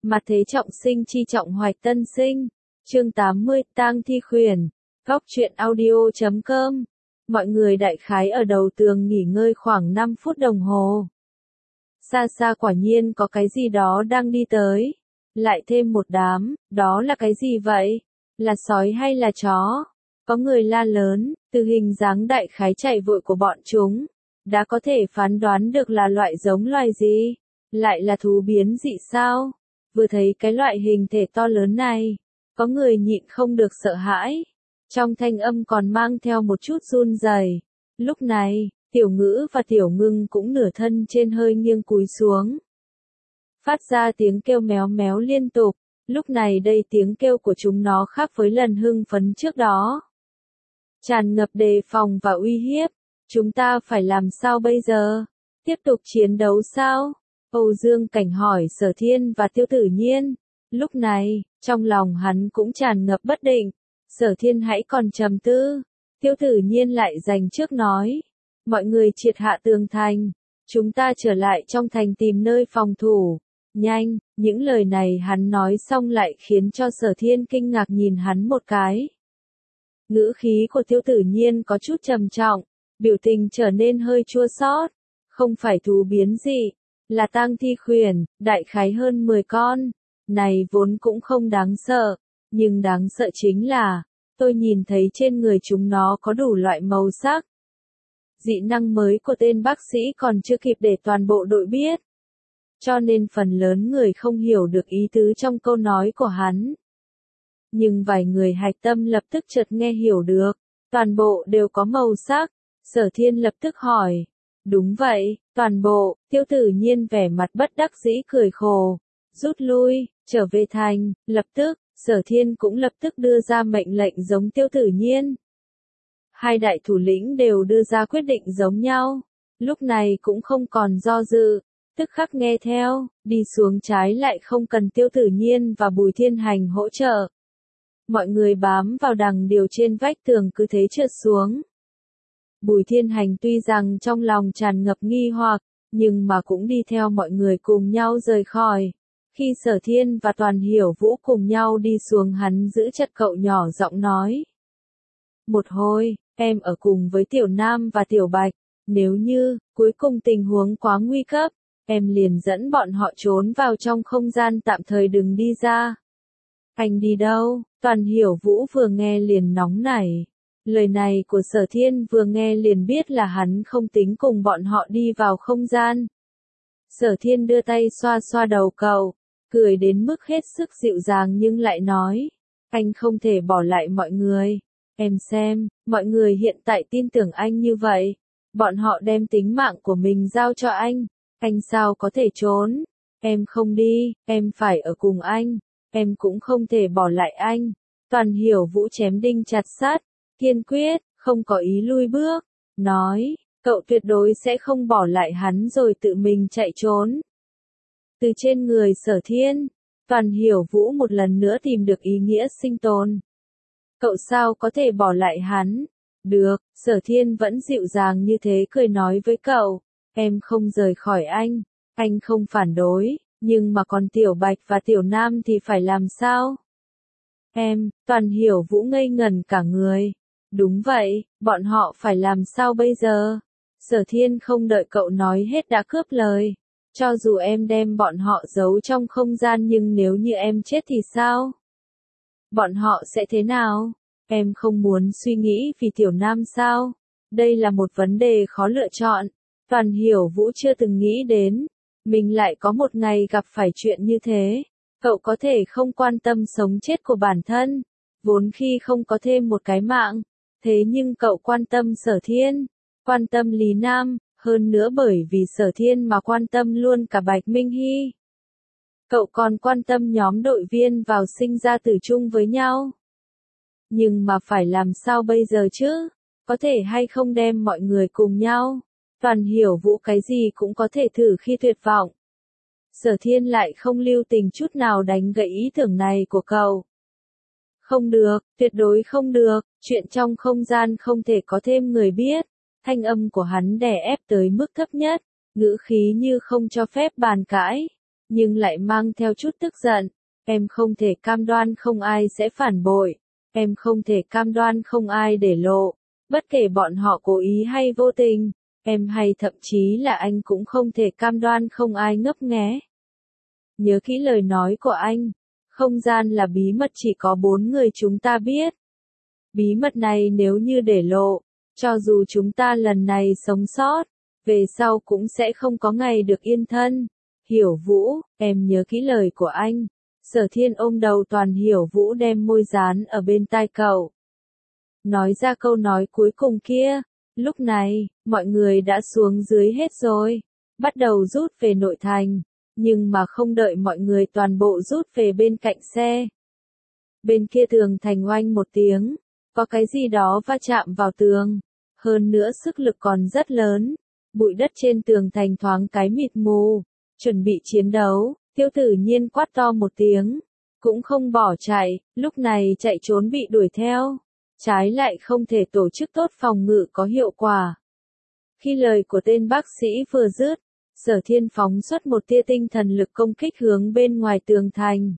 Mặt thế trọng sinh chi trọng hoạch tân sinh. Chương 80, tang thi khuyển. Góc truyện audio.com. Mọi người đại khái ở đầu tường nghỉ ngơi khoảng 5 phút đồng hồ. Xa xa quả nhiên có cái gì đó đang đi tới. Lại thêm một đám, đó là cái gì vậy? Là sói hay là chó? Có người la lớn, từ hình dáng đại khái chạy vội của bọn chúng, đã có thể phán đoán được là loại giống loài gì? Lại là thú biến dị sao? Vừa thấy cái loại hình thể to lớn này, có người nhịn không được sợ hãi. Trong thanh âm còn mang theo một chút run rẩy. Lúc này, Tiểu Ngữ và Tiểu Ngưng cũng nửa thân trên hơi nghiêng cúi xuống, phát ra tiếng kêu méo méo liên tục. Lúc này đây tiếng kêu của chúng nó khác với lần hưng phấn trước đó, tràn ngập đề phòng và uy hiếp. Chúng ta phải làm sao bây giờ? Tiếp tục chiến đấu sao? Âu Dương Cảnh hỏi Sở Thiên và Tiêu Tử Nhiên. Lúc này, trong lòng hắn cũng tràn ngập bất định. Sở Thiên hãy còn trầm tư. Tiêu Tử Nhiên lại giành trước nói. Mọi người triệt hạ tường thành. Chúng ta trở lại trong thành tìm nơi phòng thủ. Nhanh, những lời này hắn nói xong lại khiến cho Sở Thiên kinh ngạc nhìn hắn một cái. Ngữ khí của Tiêu Tử Nhiên có chút trầm trọng, biểu tình trở nên hơi chua xót. Không phải thú biến dị, là tang thi khuyển, đại khái hơn 10 con. Này vốn cũng không đáng sợ, nhưng đáng sợ chính là, tôi nhìn thấy trên người chúng nó có đủ loại màu sắc. Dị năng mới của tên bác sĩ còn chưa kịp để toàn bộ đội biết, cho nên phần lớn người không hiểu được ý tứ trong câu nói của hắn. Nhưng vài người hạch tâm lập tức chợt nghe hiểu được, toàn bộ đều có màu sắc. Sở Thiên lập tức hỏi, đúng vậy, toàn bộ. Tiêu Tử Nhiên vẻ mặt bất đắc dĩ cười khổ, rút lui, trở về thành. Lập tức, Sở Thiên cũng lập tức đưa ra mệnh lệnh giống Tiêu Tử Nhiên. Hai đại thủ lĩnh đều đưa ra quyết định giống nhau, lúc này cũng không còn do dự, tức khắc nghe theo. Đi xuống trái lại không cần Tiêu Tử Nhiên và Bùi Thiên Hành hỗ trợ. Mọi người bám vào đằng điều trên vách tường cứ thế trượt xuống. Bùi Thiên Hành tuy rằng trong lòng tràn ngập nghi hoặc, nhưng mà cũng đi theo mọi người cùng nhau rời khỏi. Khi Sở Thiên và Toàn Hiểu Vũ cùng nhau đi xuống, hắn giữ chặt cậu nhỏ giọng nói. Một hồi, em ở cùng với Tiểu Nam và Tiểu Bạch, nếu như, cuối cùng tình huống quá nguy cấp, em liền dẫn bọn họ trốn vào trong không gian tạm thời đừng đi ra. Anh đi đâu? Toàn Hiểu Vũ vừa nghe liền nóng nảy. Lời này của Sở Thiên vừa nghe liền biết là hắn không tính cùng bọn họ đi vào không gian. Sở Thiên đưa tay xoa xoa đầu cậu, cười đến mức hết sức dịu dàng nhưng lại nói, anh không thể bỏ lại mọi người. Em xem, mọi người hiện tại tin tưởng anh như vậy, bọn họ đem tính mạng của mình giao cho anh sao có thể trốn? Em không đi, em phải ở cùng anh, em cũng không thể bỏ lại anh. Toàn Hiểu Vũ chém đinh chặt sắt, kiên quyết, không có ý lui bước, nói, cậu tuyệt đối sẽ không bỏ lại hắn rồi tự mình chạy trốn. Từ trên người Sở Thiên, Toàn Hiểu Vũ một lần nữa tìm được ý nghĩa sinh tồn. Cậu sao có thể bỏ lại hắn? Được, Sở Thiên vẫn dịu dàng như thế cười nói với cậu, em không rời khỏi anh không phản đối, nhưng mà còn Tiểu Bạch và Tiểu Nam thì phải làm sao? Toàn Hiểu Vũ ngây ngẩn cả người. Đúng vậy, bọn họ phải làm sao bây giờ? Sở Thiên không đợi cậu nói hết đã cướp lời. Cho dù em đem bọn họ giấu trong không gian nhưng nếu như em chết thì sao? Bọn họ sẽ thế nào? Em không muốn suy nghĩ vì Tiểu Nam sao? Đây là một vấn đề khó lựa chọn. Toàn Hiểu Vũ chưa từng nghĩ đến, mình lại có một ngày gặp phải chuyện như thế. Cậu có thể không quan tâm sống chết của bản thân, vốn khi không có thêm một cái mạng. Thế nhưng cậu quan tâm Sở Thiên, quan tâm Lý Nam, hơn nữa bởi vì Sở Thiên mà quan tâm luôn cả Bạch Minh Hy. Cậu còn quan tâm nhóm đội viên vào sinh ra tử chung với nhau. Nhưng mà phải làm sao bây giờ chứ? Có thể hay không đem mọi người cùng nhau? Toàn Hiểu Vũ cái gì cũng có thể thử khi tuyệt vọng. Sở Thiên lại không lưu tình chút nào đánh gãy ý tưởng này của cậu. Không được, tuyệt đối không được, chuyện trong không gian không thể có thêm người biết. Thanh âm của hắn đè ép tới mức thấp nhất, ngữ khí như không cho phép bàn cãi. nhưng lại mang theo chút tức giận. Em không thể cam đoan không ai sẽ phản bội. Em không thể cam đoan không ai để lộ. Bất kể bọn họ cố ý hay vô tình. Em hay thậm chí là anh cũng không thể cam đoan không ai ngấp nghé. Nhớ kỹ lời nói của anh. Không gian là bí mật chỉ có 4 người chúng ta biết. Bí mật này nếu như để lộ, cho dù chúng ta lần này sống sót, về sau cũng sẽ không có ngày được yên thân. Hiểu Vũ, em nhớ kỹ lời của anh. Sở Thiên ôm đầu Toàn Hiểu Vũ đem môi dán ở bên tai cậu. Nói ra câu nói cuối cùng kia. Lúc này, mọi người đã xuống dưới hết rồi. Bắt đầu rút về nội thành. Nhưng mà không đợi mọi người toàn bộ rút về bên cạnh xe. Bên kia tường thành oanh một tiếng. Có cái gì đó va chạm vào tường. Hơn nữa sức lực còn rất lớn. Bụi đất trên tường thành thoáng cái mịt mù. Chuẩn bị chiến đấu, Tiêu Tử Nhiên quát to một tiếng. Cũng không bỏ chạy, lúc này chạy trốn bị đuổi theo. Trái lại không thể tổ chức tốt phòng ngự có hiệu quả. Khi lời của tên bác sĩ vừa dứt, Sở Thiên phóng xuất một tia tinh thần lực công kích hướng bên ngoài tường thành.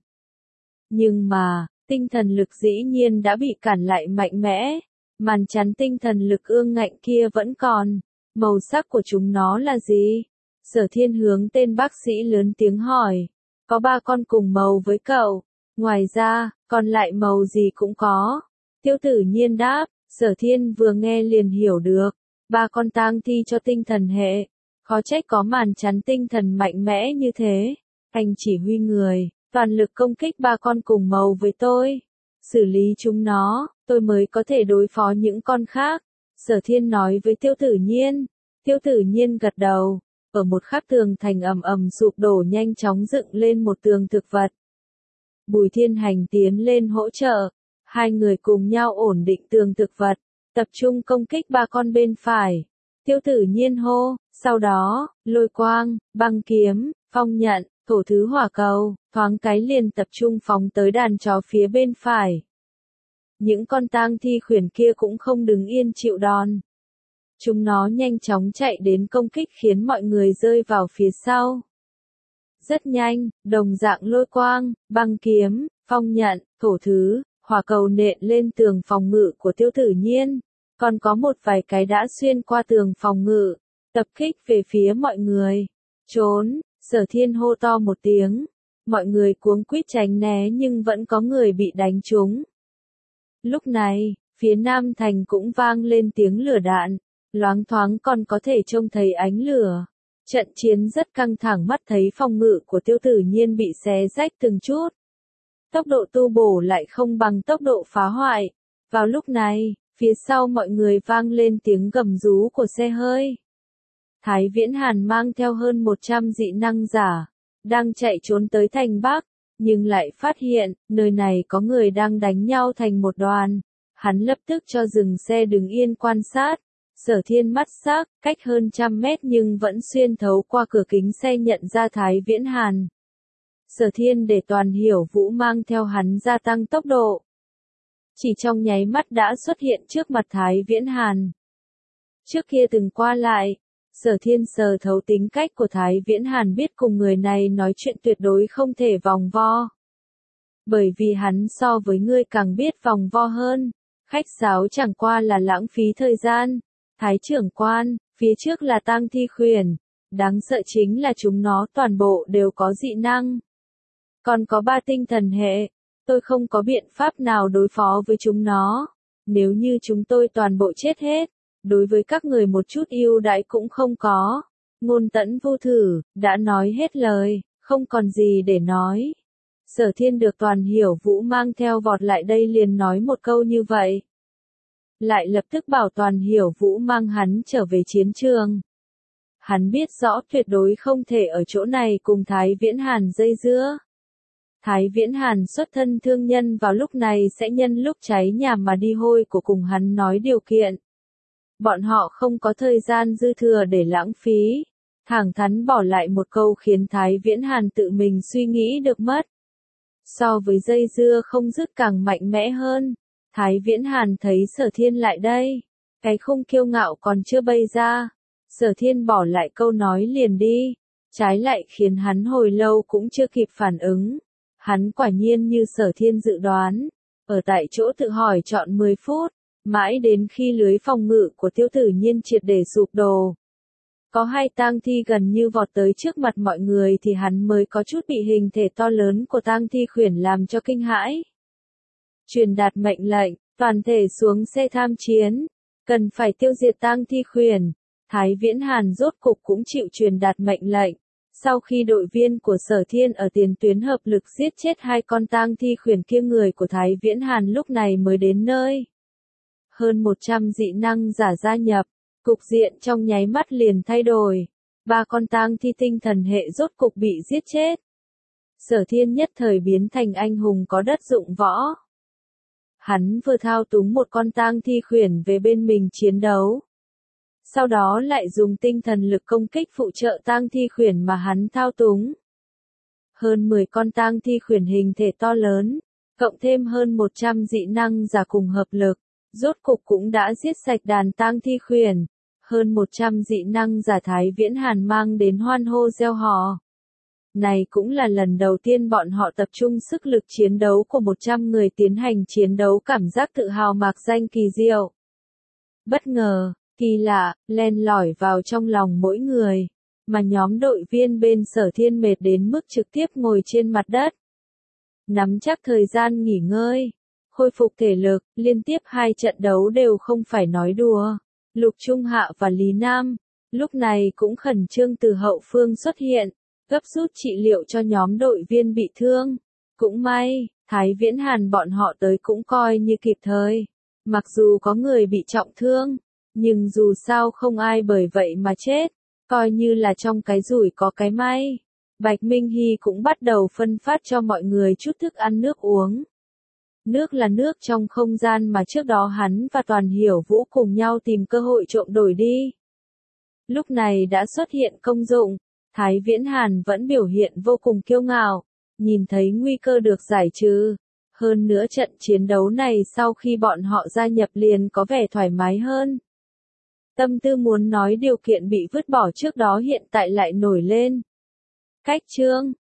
Nhưng mà, tinh thần lực dĩ nhiên đã bị cản lại mạnh mẽ. Màn chắn tinh thần lực ương ngạnh kia vẫn còn. Màu sắc của chúng nó là gì? Sở Thiên hướng tên bác sĩ lớn tiếng hỏi. Có 3 con cùng màu với cậu. Ngoài ra, còn lại màu gì cũng có. Tiêu Tử Nhiên đáp. Sở Thiên vừa nghe liền hiểu được. 3 con tang thi cho tinh thần hệ. Khó trách có màn chắn tinh thần mạnh mẽ như thế. Anh chỉ huy người, toàn lực công kích 3 con cùng màu với tôi. Xử lý chúng nó, tôi mới có thể đối phó những con khác. Sở Thiên nói với Tiêu Tử Nhiên. Tiêu Tử Nhiên gật đầu. Ở một khắc tường thành ầm ầm sụp đổ nhanh chóng dựng lên một tường thực vật. Bùi Thiên Hành tiến lên hỗ trợ. 2 người cùng nhau ổn định tường thực vật. Tập trung công kích 3 con bên phải. Tiêu Tử Nhiên hô. Sau đó, lôi quang, băng kiếm, phong nhận, thổ thứ hỏa cầu, thoáng cái liền tập trung phóng tới đàn chó phía bên phải. Những con tang thi khuyển kia cũng không đứng yên chịu đòn. Chúng nó nhanh chóng chạy đến công kích khiến mọi người rơi vào phía sau. Rất nhanh, đồng dạng lôi quang, băng kiếm, phong nhận, thổ thứ, hỏa cầu nện lên tường phòng ngự của Tiêu Tử Nhiên. Còn có một vài cái đã xuyên qua tường phòng ngự, tập kích về phía mọi người. Trốn, Sở Thiên hô to một tiếng. Mọi người cuống quýt tránh né nhưng vẫn có người bị đánh trúng. Lúc này, phía Nam Thành cũng vang lên tiếng lửa đạn. Loáng thoáng còn có thể trông thấy ánh lửa. Trận chiến rất căng thẳng, mắt thấy phòng ngự của Tiêu Tử Nhiên bị xé rách từng chút. Tốc độ tu bổ lại không bằng tốc độ phá hoại. Vào lúc này, phía sau mọi người vang lên tiếng gầm rú của xe hơi. Thái Viễn Hàn mang theo hơn 100 dị năng giả, đang chạy trốn tới thành Bắc, nhưng lại phát hiện, nơi này có người đang đánh nhau thành một đoàn. Hắn lập tức cho dừng xe đứng yên quan sát. Sở Thiên mắt sắc, cách hơn 100 mét nhưng vẫn xuyên thấu qua cửa kính xe nhận ra Thái Viễn Hàn. Sở Thiên để Toàn Hiểu Vũ mang theo hắn gia tăng tốc độ. Chỉ trong nháy mắt đã xuất hiện trước mặt Thái Viễn Hàn. Trước kia từng qua lại, Sở Thiên sờ thấu tính cách của Thái Viễn Hàn, biết cùng người này nói chuyện tuyệt đối không thể vòng vo. Bởi vì hắn so với ngươi càng biết vòng vo hơn, khách sáo chẳng qua là lãng phí thời gian. Thái trưởng quan, phía trước là tang thi khuyển, đáng sợ chính là chúng nó toàn bộ đều có dị năng. Còn có 3 tinh thần hệ, tôi không có biện pháp nào đối phó với chúng nó. Nếu như chúng tôi toàn bộ chết hết, đối với các người một chút ưu đãi cũng không có. Ngôn Tẫn Vô Thử, đã nói hết lời, không còn gì để nói. Sở Thiên được Toàn Hiểu Vũ mang theo vọt lại đây liền nói một câu như vậy. Lại lập tức bảo Toàn Hiểu Vũ mang hắn trở về chiến trường. Hắn biết rõ tuyệt đối không thể ở chỗ này cùng Thái Viễn Hàn dây dưa. Thái Viễn Hàn xuất thân thương nhân vào lúc này sẽ nhân lúc cháy nhà mà đi hôi của cùng hắn nói điều kiện. Bọn họ không có thời gian dư thừa để lãng phí. Thẳng thắn bỏ lại một câu khiến Thái Viễn Hàn tự mình suy nghĩ được mất. So với dây dưa không dứt càng mạnh mẽ hơn. Thái Viễn Hàn thấy Sở Thiên lại đây. Cái khung kiêu ngạo còn chưa bay ra. Sở Thiên bỏ lại câu nói liền đi. trái lại khiến hắn hồi lâu cũng chưa kịp phản ứng. Hắn quả nhiên như Sở Thiên dự đoán, ở tại chỗ tự hỏi trọn 10 phút, mãi đến khi lưới phòng ngự của Tiêu Tử Nhiên triệt để sụp đổ. Có hai tang thi gần như vọt tới trước mặt mọi người thì hắn mới có chút bị hình thể to lớn của tang thi khuyển làm cho kinh hãi. Truyền đạt mệnh lệnh, toàn thể xuống xe tham chiến, cần phải tiêu diệt tang thi khuyển. Thái Viễn Hàn rốt cục cũng chịu truyền đạt mệnh lệnh. Sau khi đội viên của Sở Thiên ở tiền tuyến hợp lực giết chết hai con tang thi khuyển kia, người của Thái Viễn Hàn lúc này mới đến nơi. Hơn 100 dị năng giả gia nhập, cục diện trong nháy mắt liền thay đổi. 3 con tang thi tinh thần hệ rốt cục bị giết chết. Sở Thiên nhất thời biến thành anh hùng có đất dụng võ. Hắn vừa thao túng một con tang thi khuyển về bên mình chiến đấu. Sau đó lại dùng tinh thần lực công kích phụ trợ tang thi khuyển mà hắn thao túng. Hơn 10 con tang thi khuyển hình thể to lớn, cộng thêm hơn 100 dị năng giả cùng hợp lực, rốt cục cũng đã giết sạch đàn tang thi khuyển. Hơn 100 dị năng giả Thái Viễn Hàn mang đến hoan hô reo hò. Này cũng là lần đầu tiên bọn họ tập trung sức lực chiến đấu của 100 người tiến hành chiến đấu, cảm giác tự hào mạc danh kỳ diệu. Bất ngờ, kỳ lạ, len lỏi vào trong lòng mỗi người, mà nhóm đội viên bên Sở Thiên mệt đến mức trực tiếp ngồi trên mặt đất. Nắm chắc thời gian nghỉ ngơi, khôi phục thể lực, liên tiếp 2 trận đấu đều không phải nói đùa. Lục Trung Hạ và Lý Nam, lúc này cũng khẩn trương từ hậu phương xuất hiện, gấp rút trị liệu cho nhóm đội viên bị thương. Cũng may, Thái Viễn Hàn bọn họ tới cũng coi như kịp thời. Mặc dù có người bị trọng thương, nhưng dù sao không ai bởi vậy mà chết, coi như là trong cái rủi có cái may. Bạch Minh Hy cũng bắt đầu phân phát cho mọi người chút thức ăn nước uống. Nước là nước trong không gian mà trước đó hắn và Toàn Hiểu Vũ cùng nhau tìm cơ hội trộm đổi đi. Lúc này đã xuất hiện công dụng, Thái Viễn Hàn vẫn biểu hiện vô cùng kiêu ngạo, nhìn thấy nguy cơ được giải trừ. Hơn nữa trận chiến đấu này sau khi bọn họ gia nhập liền có vẻ thoải mái hơn. Tâm tư muốn nói điều kiện bị vứt bỏ trước đó hiện tại lại nổi lên. Cách chương